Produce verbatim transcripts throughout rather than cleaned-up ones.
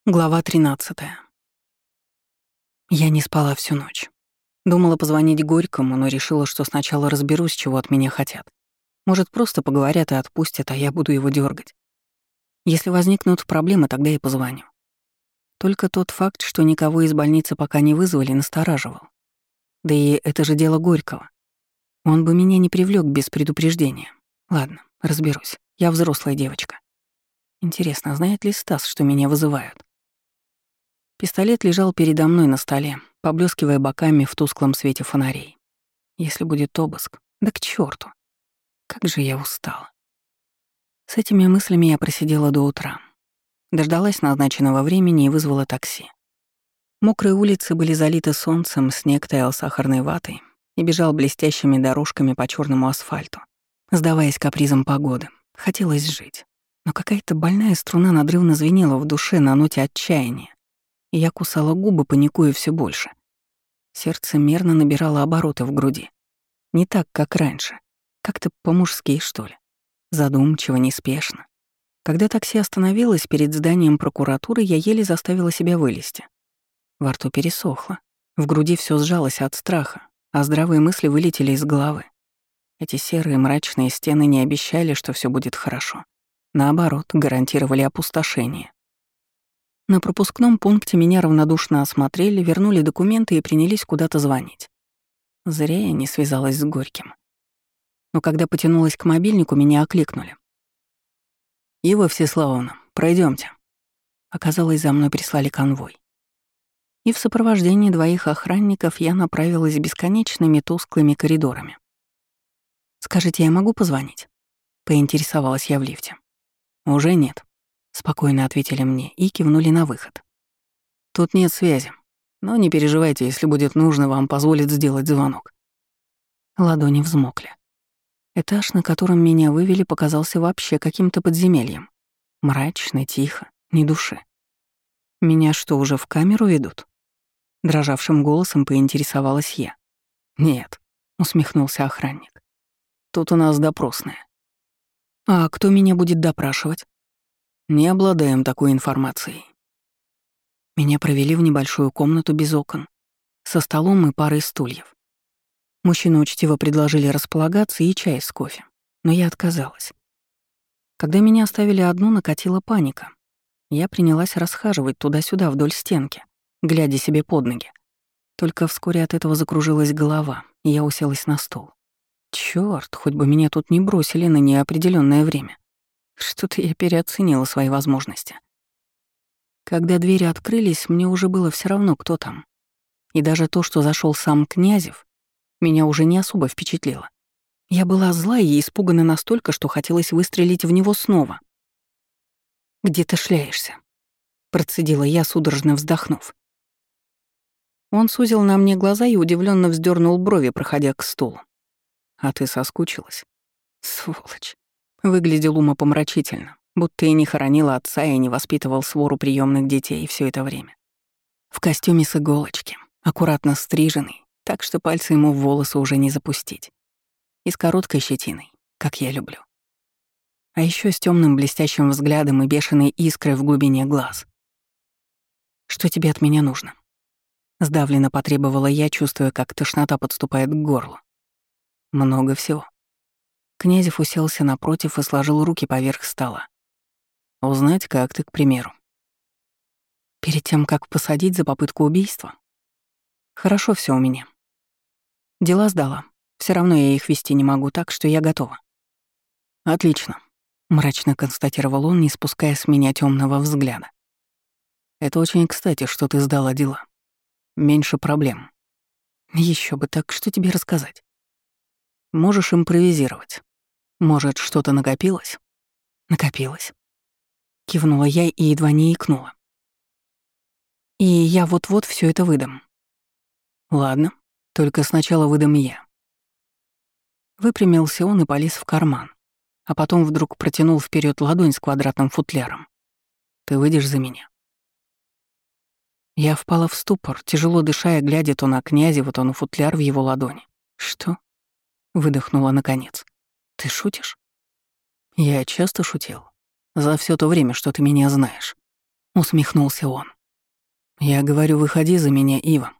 Глава тринадцатая. Я не спала всю ночь. Думала позвонить Горькому, но решила, что сначала разберусь, чего от меня хотят. Может, просто поговорят и отпустят, а я буду его дергать. Если возникнут проблемы, тогда и позвоню. Только тот факт, что никого из больницы пока не вызвали, настораживал. Да и это же дело Горького. Он бы меня не привлек без предупреждения. Ладно, разберусь. Я взрослая девочка. Интересно, знает ли Стас, что меня вызывают? Пистолет лежал передо мной на столе, поблескивая боками в тусклом свете фонарей. Если будет обыск, да к черту! Как же я устала. С этими мыслями я просидела до утра. Дождалась назначенного времени и вызвала такси. Мокрые улицы были залиты солнцем, снег таял сахарной ватой и бежал блестящими дорожками по черному асфальту, сдаваясь капризам погоды. Хотелось жить. Но какая-то больная струна надрывно звенела в душе на ноте отчаяния. И я кусала губы, паникуя все больше. Сердце мерно набирало обороты в груди. Не так, как раньше. Как-то по-мужски, что ли. Задумчиво, неспешно. Когда такси остановилось перед зданием прокуратуры, я еле заставила себя вылезти. Во рту пересохло. В груди все сжалось от страха, а здравые мысли вылетели из головы. Эти серые мрачные стены не обещали, что все будет хорошо. Наоборот, гарантировали опустошение. На пропускном пункте меня равнодушно осмотрели, вернули документы и принялись куда-то звонить. Зря я не связалась с Горьким. Но когда потянулась к мобильнику, меня окликнули. «Ива Всеславовна, пройдемте. Оказалось, за мной прислали конвой. И в сопровождении двоих охранников я направилась бесконечными тусклыми коридорами. «Скажите, я могу позвонить?» — поинтересовалась я в лифте. «Уже нет», — спокойно ответили мне и кивнули на выход. «Тут нет связи, но не переживайте, если будет нужно, вам позволят сделать звонок». Ладони взмокли. Этаж, на котором меня вывели, показался вообще каким-то подземельем. Мрачно, тихо, ни души. «Меня что, уже в камеру ведут?» Дрожавшим голосом поинтересовалась я. «Нет», — усмехнулся охранник. «Тут у нас допросная». «А кто меня будет допрашивать?» «Не обладаем такой информацией». Меня провели в небольшую комнату без окон, со столом и парой стульев. Мужчины учтиво предложили располагаться и чай с кофе, но я отказалась. Когда меня оставили одну, накатила паника. Я принялась расхаживать туда-сюда вдоль стенки, глядя себе под ноги. Только вскоре от этого закружилась голова, и я уселась на стол. Чёрт, хоть бы меня тут не бросили на неопределённое время. Что-то я переоценила свои возможности. Когда двери открылись, мне уже было всё равно, кто там. И даже то, что зашёл сам Князев, меня уже не особо впечатлило. Я была зла и испугана настолько, что хотелось выстрелить в него снова. «Где ты шляешься?» — процедила я, судорожно вздохнув. Он сузил на мне глаза и удивлённо вздёрнул брови, проходя к стулу. «А ты соскучилась?» Сволочь. Выглядел умопомрачительно, будто и не хоронил отца, и не воспитывал свору приемных детей всё это время. В костюме с иголочки, аккуратно стриженный, так что пальцы ему в волосы уже не запустить. И с короткой щетиной, как я люблю. А ещё с тёмным блестящим взглядом и бешеной искрой в глубине глаз. «Что тебе от меня нужно?» Сдавленно потребовала я, чувствуя, как тошнота подступает к горлу. «Много всего». Князев уселся напротив и сложил руки поверх стола. «Узнать, как ты, к примеру». «Перед тем, как посадить за попытку убийства?» «Хорошо всё у меня. Дела сдала. Всё равно я их вести не могу, так что я готова». «Отлично», — мрачно констатировал он, не спуская с меня тёмного взгляда. «Это очень кстати, что ты сдала дела. Меньше проблем». Ещё бы, так что тебе рассказать? Можешь импровизировать. Может, что-то накопилось? Накопилось. Кивнула я и едва не икнула. И я вот-вот всё это выдам. Ладно, только сначала выдам я. Выпрямился он и полез в карман, а потом вдруг протянул вперед ладонь с квадратным футляром. Ты выйдешь за меня? Я впала в ступор, тяжело дыша и глядя то на Князева, то на футляр в его ладони. «Что?» — выдохнула наконец. «Ты шутишь?» «Я часто шутил. За все то время, что ты меня знаешь». усмехнулся он. Я говорю, выходи за меня, Ива.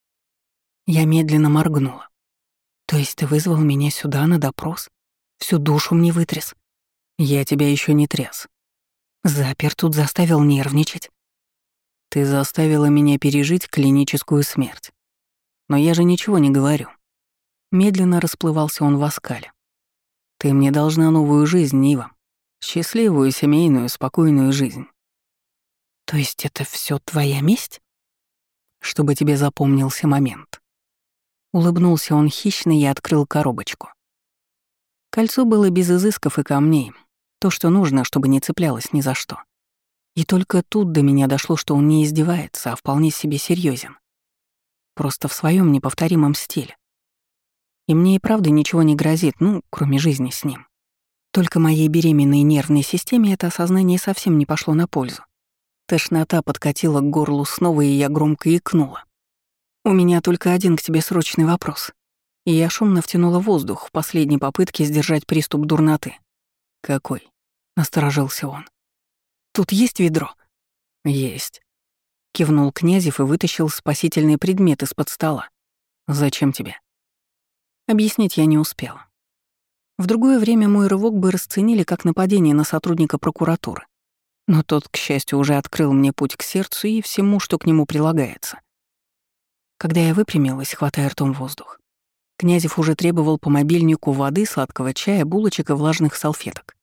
Я медленно моргнула. То есть ты вызвал меня сюда на допрос? Всю душу мне вытряс? Я тебя еще не тряс. Запер тут, заставил нервничать. Ты заставила меня пережить клиническую смерть. Но я же ничего не говорю. Медленно расплывался он в оскале. Ты мне должна новую жизнь, Ива. Счастливую, семейную, спокойную жизнь. То есть это все твоя месть? Чтобы тебе запомнился момент. Улыбнулся он хищно и открыл коробочку. Кольцо было без изысков и камней. То, что нужно, чтобы не цеплялось ни за что. И только тут до меня дошло, что он не издевается, а вполне себе серьезен. Просто в своем неповторимом стиле. И мне и правда ничего не грозит, ну, кроме жизни с ним. Только моей беременной нервной системе это осознание совсем не пошло на пользу. Тошнота подкатила к горлу снова, и я громко икнула. «У меня только один к тебе срочный вопрос». И я шумно втянула воздух в последней попытке сдержать приступ дурноты. «Какой?» — насторожился он. «Тут есть ведро?» «Есть», — кивнул Князев и вытащил спасительный предмет из-под стола. «Зачем тебе?» Объяснить я не успела. В другое время мой рывок бы расценили как нападение на сотрудника прокуратуры. Но тот, к счастью, уже открыл мне путь к сердцу и всему, что к нему прилагается. Когда я выпрямилась, хватая ртом воздух, Князев уже требовал по мобильнику воды, сладкого чая, булочек и влажных салфеток.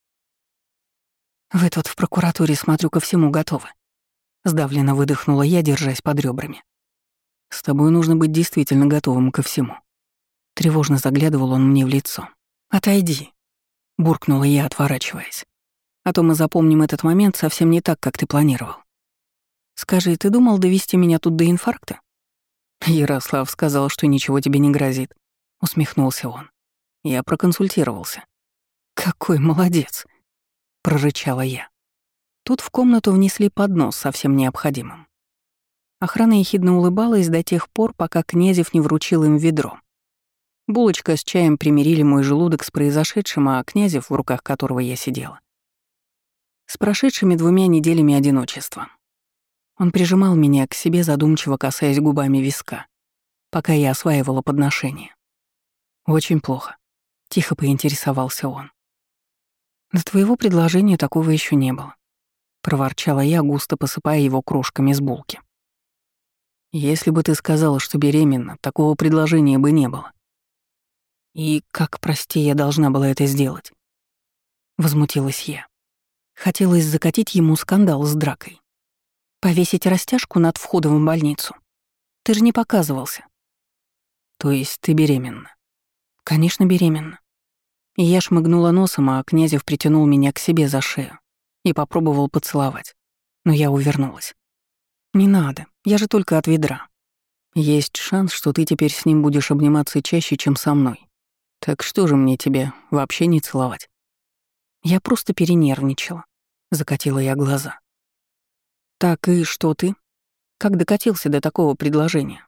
«Вы тут в прокуратуре, смотрю, ко всему готовы». Сдавленно выдохнула я, держась под ребрами. «С тобой нужно быть действительно готовым ко всему». Тревожно заглядывал он мне в лицо. «Отойди», — буркнула я, отворачиваясь. «А то мы запомним этот момент совсем не так, как ты планировал. Скажи, ты думал довести меня тут до инфаркта?» «Ярослав сказал, что ничего тебе не грозит», — усмехнулся он. Я проконсультировался. «Какой молодец», — прорычала я. Тут в комнату внесли поднос со всем необходимым. Охрана ехидно улыбалась до тех пор, пока Князев не вручил им ведро. Булочка с чаем примирили мой желудок с произошедшим, а Князев, в руках которого я сидела, с прошедшими двумя неделями одиночества. Он прижимал меня к себе, задумчиво касаясь губами виска, пока я осваивала подношение. «Очень плохо», — тихо поинтересовался он. «До твоего предложения такого еще не было», — проворчала я, густо посыпая его крошками с булки. «Если бы ты сказала, что беременна, такого предложения бы не было». «И как, прости, я должна была это сделать?» Возмутилась я. Хотелось закатить ему скандал с дракой. Повесить растяжку над входом в больницу. Ты же не показывался. То есть ты беременна? Конечно, беременна. И я шмыгнула носом, а Князев притянул меня к себе за шею и попробовал поцеловать. Но я увернулась. Не надо, я же только от ведра. Есть шанс, что ты теперь с ним будешь обниматься чаще, чем со мной. Так что же мне тебя вообще не целовать? Я просто перенервничала. Закатила я глаза. Так и что ты? Как докатился до такого предложения?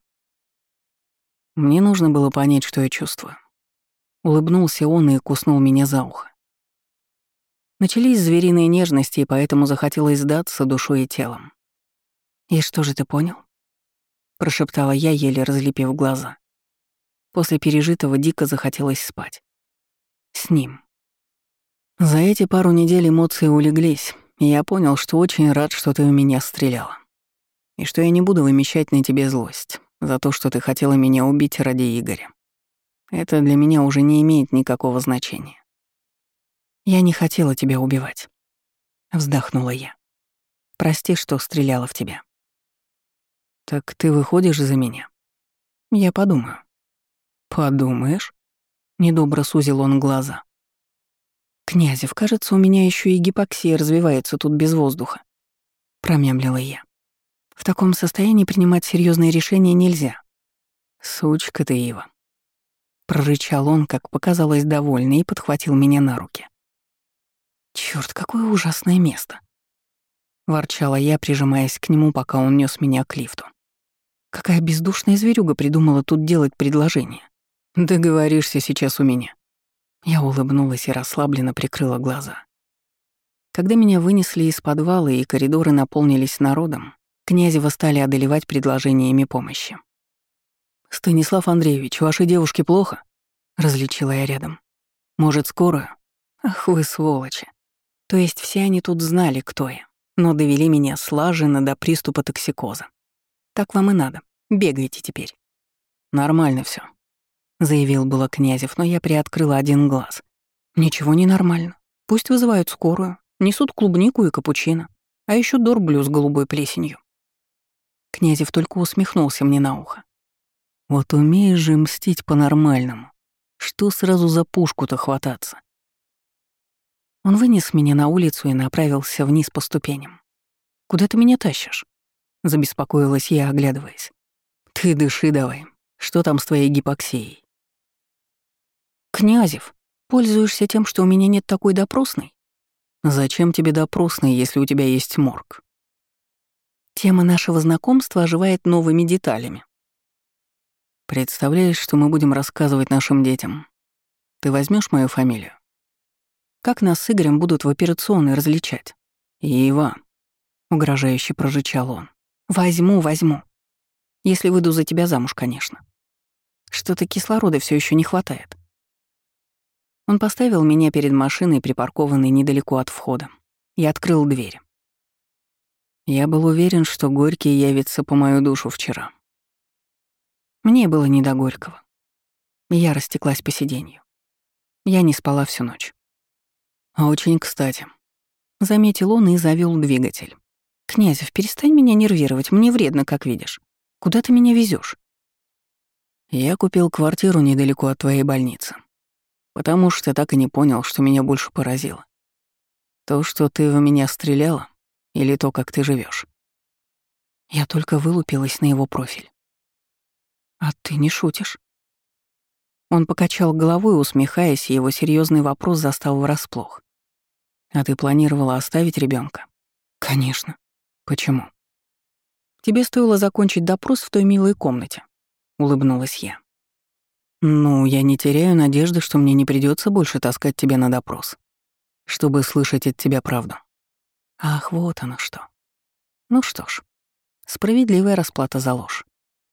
Мне нужно было понять, что я чувствую. Улыбнулся он и куснул меня за ухо. Начались звериные нежности, и поэтому захотелось сдаться душой и телом. «И что же ты понял?» — прошептала я, еле разлепив глаза. После пережитого дико захотелось спать. С ним. За эти пару недель эмоции улеглись, и я понял, что очень рад, что ты у меня стреляла. И что я не буду вымещать на тебе злость за то, что ты хотела меня убить ради Игоря. Это для меня уже не имеет никакого значения. Я не хотела тебя убивать. Вздохнула я. Прости, что стреляла в тебя. Так ты выходишь за меня? Я подумаю. Подумаешь? Недобро сузил он глаза. Князев, кажется, у меня еще и гипоксия развивается тут без воздуха. Промямлила я. В таком состоянии принимать серьезные решения нельзя. Сучка ты, Ива. Прорычал он, как показалось, довольный, и подхватил меня на руки. Черт, какое ужасное место. Ворчала я, прижимаясь к нему, пока он нес меня к лифту. Какая бездушная зверюга придумала тут делать предложение. Договоришься сейчас у меня. Я улыбнулась и расслабленно прикрыла глаза. Когда меня вынесли из подвала и коридоры наполнились народом, Князева стали одолевать предложениями помощи. «Станислав Андреевич, вашей девушке плохо?» — различила я рядом. «Может, скорую?» «Ах вы сволочи!» То есть все они тут знали, кто я, но довели меня слаженно до приступа токсикоза. Так вам и надо. Бегайте теперь. Нормально все, заявил было Князев, но я приоткрыла один глаз. Ничего не нормально. Пусть вызывают скорую, несут клубнику и капучино, а еще дорблю с голубой плесенью. Князев только усмехнулся мне на ухо. Вот умеешь же мстить по-нормальному. Что сразу за пушку-то хвататься? Он вынес меня на улицу и направился вниз по ступеням. «Куда ты меня тащишь?» — забеспокоилась я, оглядываясь. «Ты дыши давай. Что там с твоей гипоксией?» «Князев, пользуешься тем, что у меня нет такой допросной?» «Зачем тебе допросной, если у тебя есть морг?» Тема нашего знакомства оживает новыми деталями. «Представляешь, что мы будем рассказывать нашим детям? Ты возьмешь мою фамилию? Как нас с Игорем будут в операционной различать?» «Ива», — угрожающе прорычал он. «Возьму, возьму. Если выйду за тебя замуж, конечно. Что-то кислорода все еще не хватает». Он поставил меня перед машиной, припаркованной недалеко от входа, и открыл дверь. Я был уверен, что Горький явится по мою душу вчера. Мне было не до Горького. Я растеклась по сиденью. Я не спала всю ночь. «Очень кстати», — заметил он и завел двигатель. «Князев, перестань меня нервировать, мне вредно, как видишь. Куда ты меня везешь? «Я купил квартиру недалеко от твоей больницы, потому что так и не понял, что меня больше поразило. То, что ты в меня стреляла, или то, как ты живешь. Я только вылупилась на его профиль. «А ты не шутишь?» Он покачал головой, усмехаясь, и его серьезный вопрос застал врасплох. «А ты планировала оставить ребенка? «Конечно. Почему?» «Тебе стоило закончить допрос в той милой комнате», — улыбнулась я. «Ну, я не теряю надежды, что мне не придется больше таскать тебя на допрос, чтобы слышать от тебя правду». «Ах, вот оно что. Ну что ж, справедливая расплата за ложь.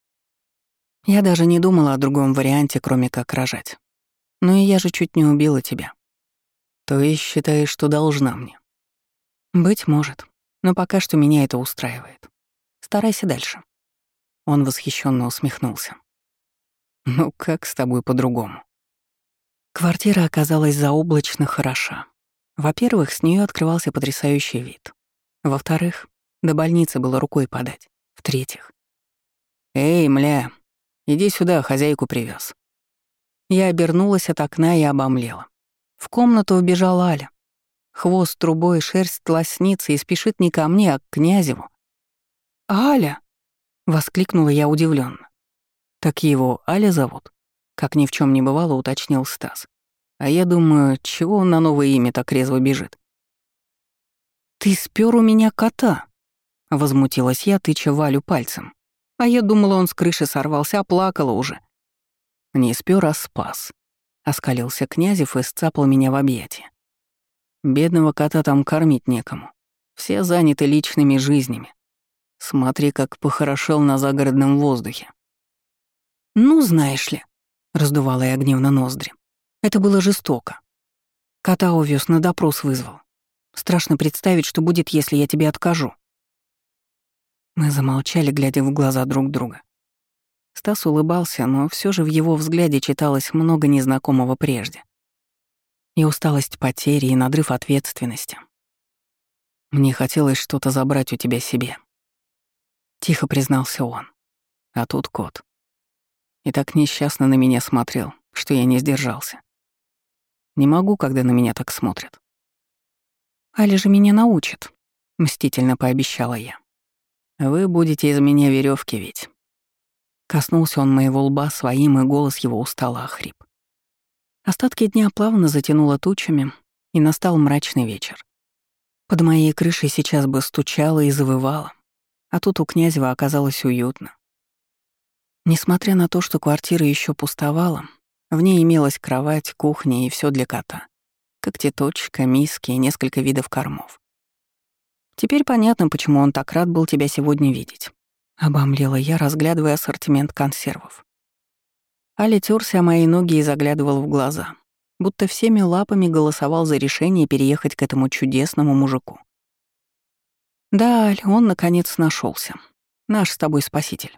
Я даже не думала о другом варианте, кроме как рожать. Но и я же чуть не убила тебя. То есть считаешь, что должна мне?» «Быть может, но пока что меня это устраивает. Старайся дальше». Он восхищенно усмехнулся. «Ну как с тобой по-другому?» Квартира оказалась заоблачно хороша. Во-первых, с нее открывался потрясающий вид. Во-вторых, до больницы было рукой подать. В-третьих. «Эй, мля, иди сюда, хозяйку привез. Я обернулась от окна и обомлела. В комнату убежала Аля. Хвост трубой, шерсть лоснится и спешит не ко мне, а к Князеву. «Аля!» — воскликнула я удивленно. «Так его Аля зовут?» — как ни в чем не бывало, уточнил Стас. А я думаю, чего он на новое имя так резво бежит? «Ты спер у меня кота!» — возмутилась я, тыча Валю пальцем. А я думала, он с крыши сорвался, а плакала уже. «Не спер, а спас», — оскалился Князев и сцапал меня в объятия. «Бедного кота там кормить некому. Все заняты личными жизнями. Смотри, как похорошел на загородном воздухе». «Ну, знаешь ли», — раздувала я гневно ноздри. «Это было жестоко. Кота увез, на допрос вызвал. Страшно представить, что будет, если я тебе откажу». Мы замолчали, глядя в глаза друг друга. Стас улыбался, но все же в его взгляде читалось много незнакомого прежде. И усталость потери, и надрыв ответственности. «Мне хотелось что-то забрать у тебя себе», — тихо признался он. А тут кот. И так несчастно на меня смотрел, что я не сдержался. Не могу, когда на меня так смотрят. «Аля же меня научит», — мстительно пообещала я. «Вы будете из меня веревки ведь». Коснулся он моего лба своим, и голос его устало охрип. Остатки дня плавно затянуло тучами, и настал мрачный вечер. Под моей крышей сейчас бы стучало и завывало, а тут у Князева оказалось уютно. Несмотря на то, что квартира еще пустовала, в ней имелась кровать, кухня и все для кота. Когтеточка, миски и несколько видов кормов. Теперь понятно, почему он так рад был тебя сегодня видеть. Обомлела я, разглядывая ассортимент консервов. Али тёрся о мои ноги и заглядывал в глаза, будто всеми лапами голосовал за решение переехать к этому чудесному мужику. Да, Аль, он наконец нашелся. Наш с тобой спаситель.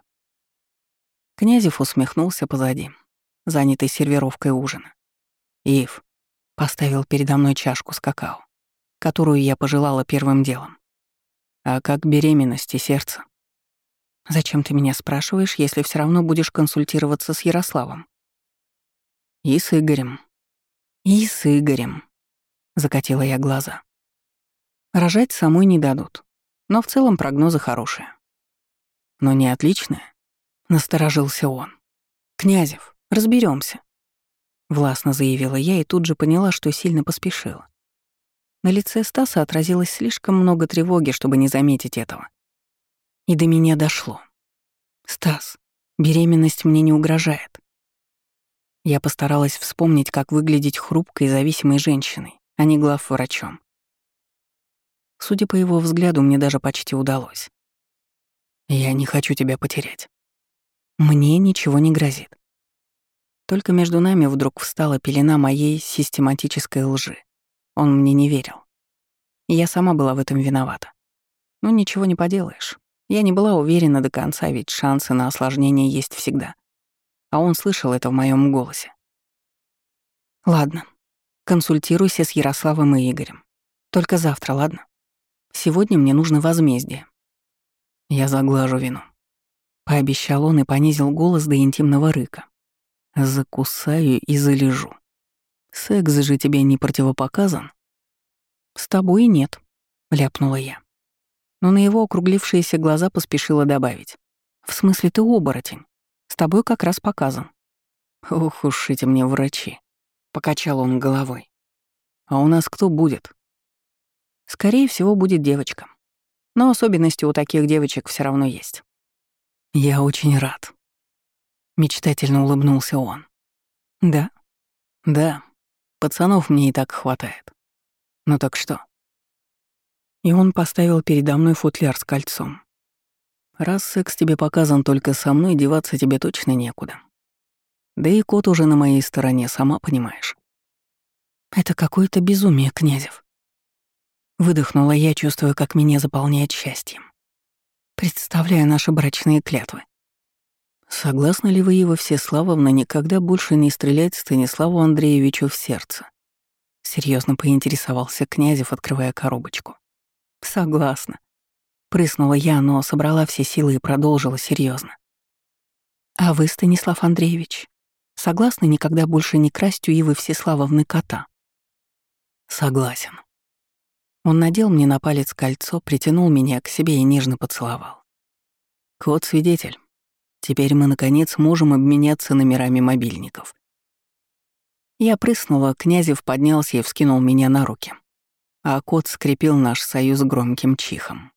Князев усмехнулся позади, занятый сервировкой ужина. Ив поставил передо мной чашку с какао, которую я пожелала первым делом. А как беременность и сердце? Зачем ты меня спрашиваешь, если все равно будешь консультироваться с Ярославом? И с Игорем. И с Игорем. Закатила я глаза. Рожать самой не дадут, но в целом прогнозы хорошие. Но не отличные. Насторожился он. «Князев, разберемся, властно заявила я и тут же поняла, что сильно поспешила. На лице Стаса отразилось слишком много тревоги, чтобы не заметить этого. И до меня дошло. «Стас, беременность мне не угрожает». Я постаралась вспомнить, как выглядеть хрупкой и зависимой женщиной, а не главврачом. Судя по его взгляду, мне даже почти удалось. «Я не хочу тебя потерять. Мне ничего не грозит». Только между нами вдруг встала пелена моей систематической лжи. Он мне не верил. И я сама была в этом виновата. Ну, ничего не поделаешь. Я не была уверена до конца, ведь шансы на осложнение есть всегда. А он слышал это в моем голосе. Ладно, консультируйся с Ярославом и Игорем. Только завтра, ладно? Сегодня мне нужно возмездие. Я заглажу вину. Пообещал он и понизил голос до интимного рыка. Закусаю и залежу. Секс же тебе не противопоказан? С тобой нет, ляпнула я. Но на его округлившиеся глаза поспешила добавить. В смысле, ты оборотень. С тобой как раз показан. Ох уж эти мне врачи. Покачал он головой. А у нас кто будет? Скорее всего, будет девочка. Но особенности у таких девочек все равно есть. Я очень рад. Мечтательно улыбнулся он. Да? Да. Пацанов мне и так хватает. Ну так что? И он поставил передо мной футляр с кольцом. Раз секс тебе показан только со мной, деваться тебе точно некуда. Да и кот уже на моей стороне, сама понимаешь. Это какое-то безумие, Князев. Выдохнула я, чувствуя, как меня заполняет счастьем. Представляю наши брачные клятвы. Согласны ли вы, Ива Всеславовна, никогда больше не стрелять Станиславу Андреевичу в сердце? Серьезно поинтересовался Князев, открывая коробочку. Согласна. Прыснула я, но собрала все силы и продолжила серьезно. А вы, Станислав Андреевич, согласны никогда больше не красть у Ивы Всеславовны кота? Согласен. Он надел мне на палец кольцо, притянул меня к себе и нежно поцеловал. Кот-свидетель. Теперь мы, наконец, можем обменяться номерами мобильников. Я прыснула, Князев поднялся и вскинул меня на руки, а кот скрепил наш союз громким чихом.